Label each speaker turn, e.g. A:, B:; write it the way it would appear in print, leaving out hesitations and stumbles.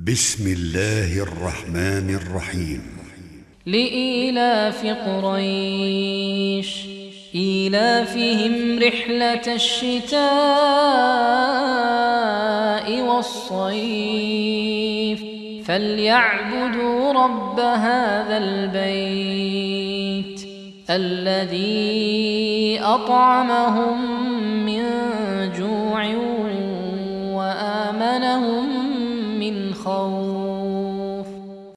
A: بسم الله الرحمن الرحيم.
B: لإيلاف قريش إيلافهم رحلة الشتاء والصيف فليعبدوا رب هذا البيت الذي أطعمهم من جوع وآمنهم من خوف.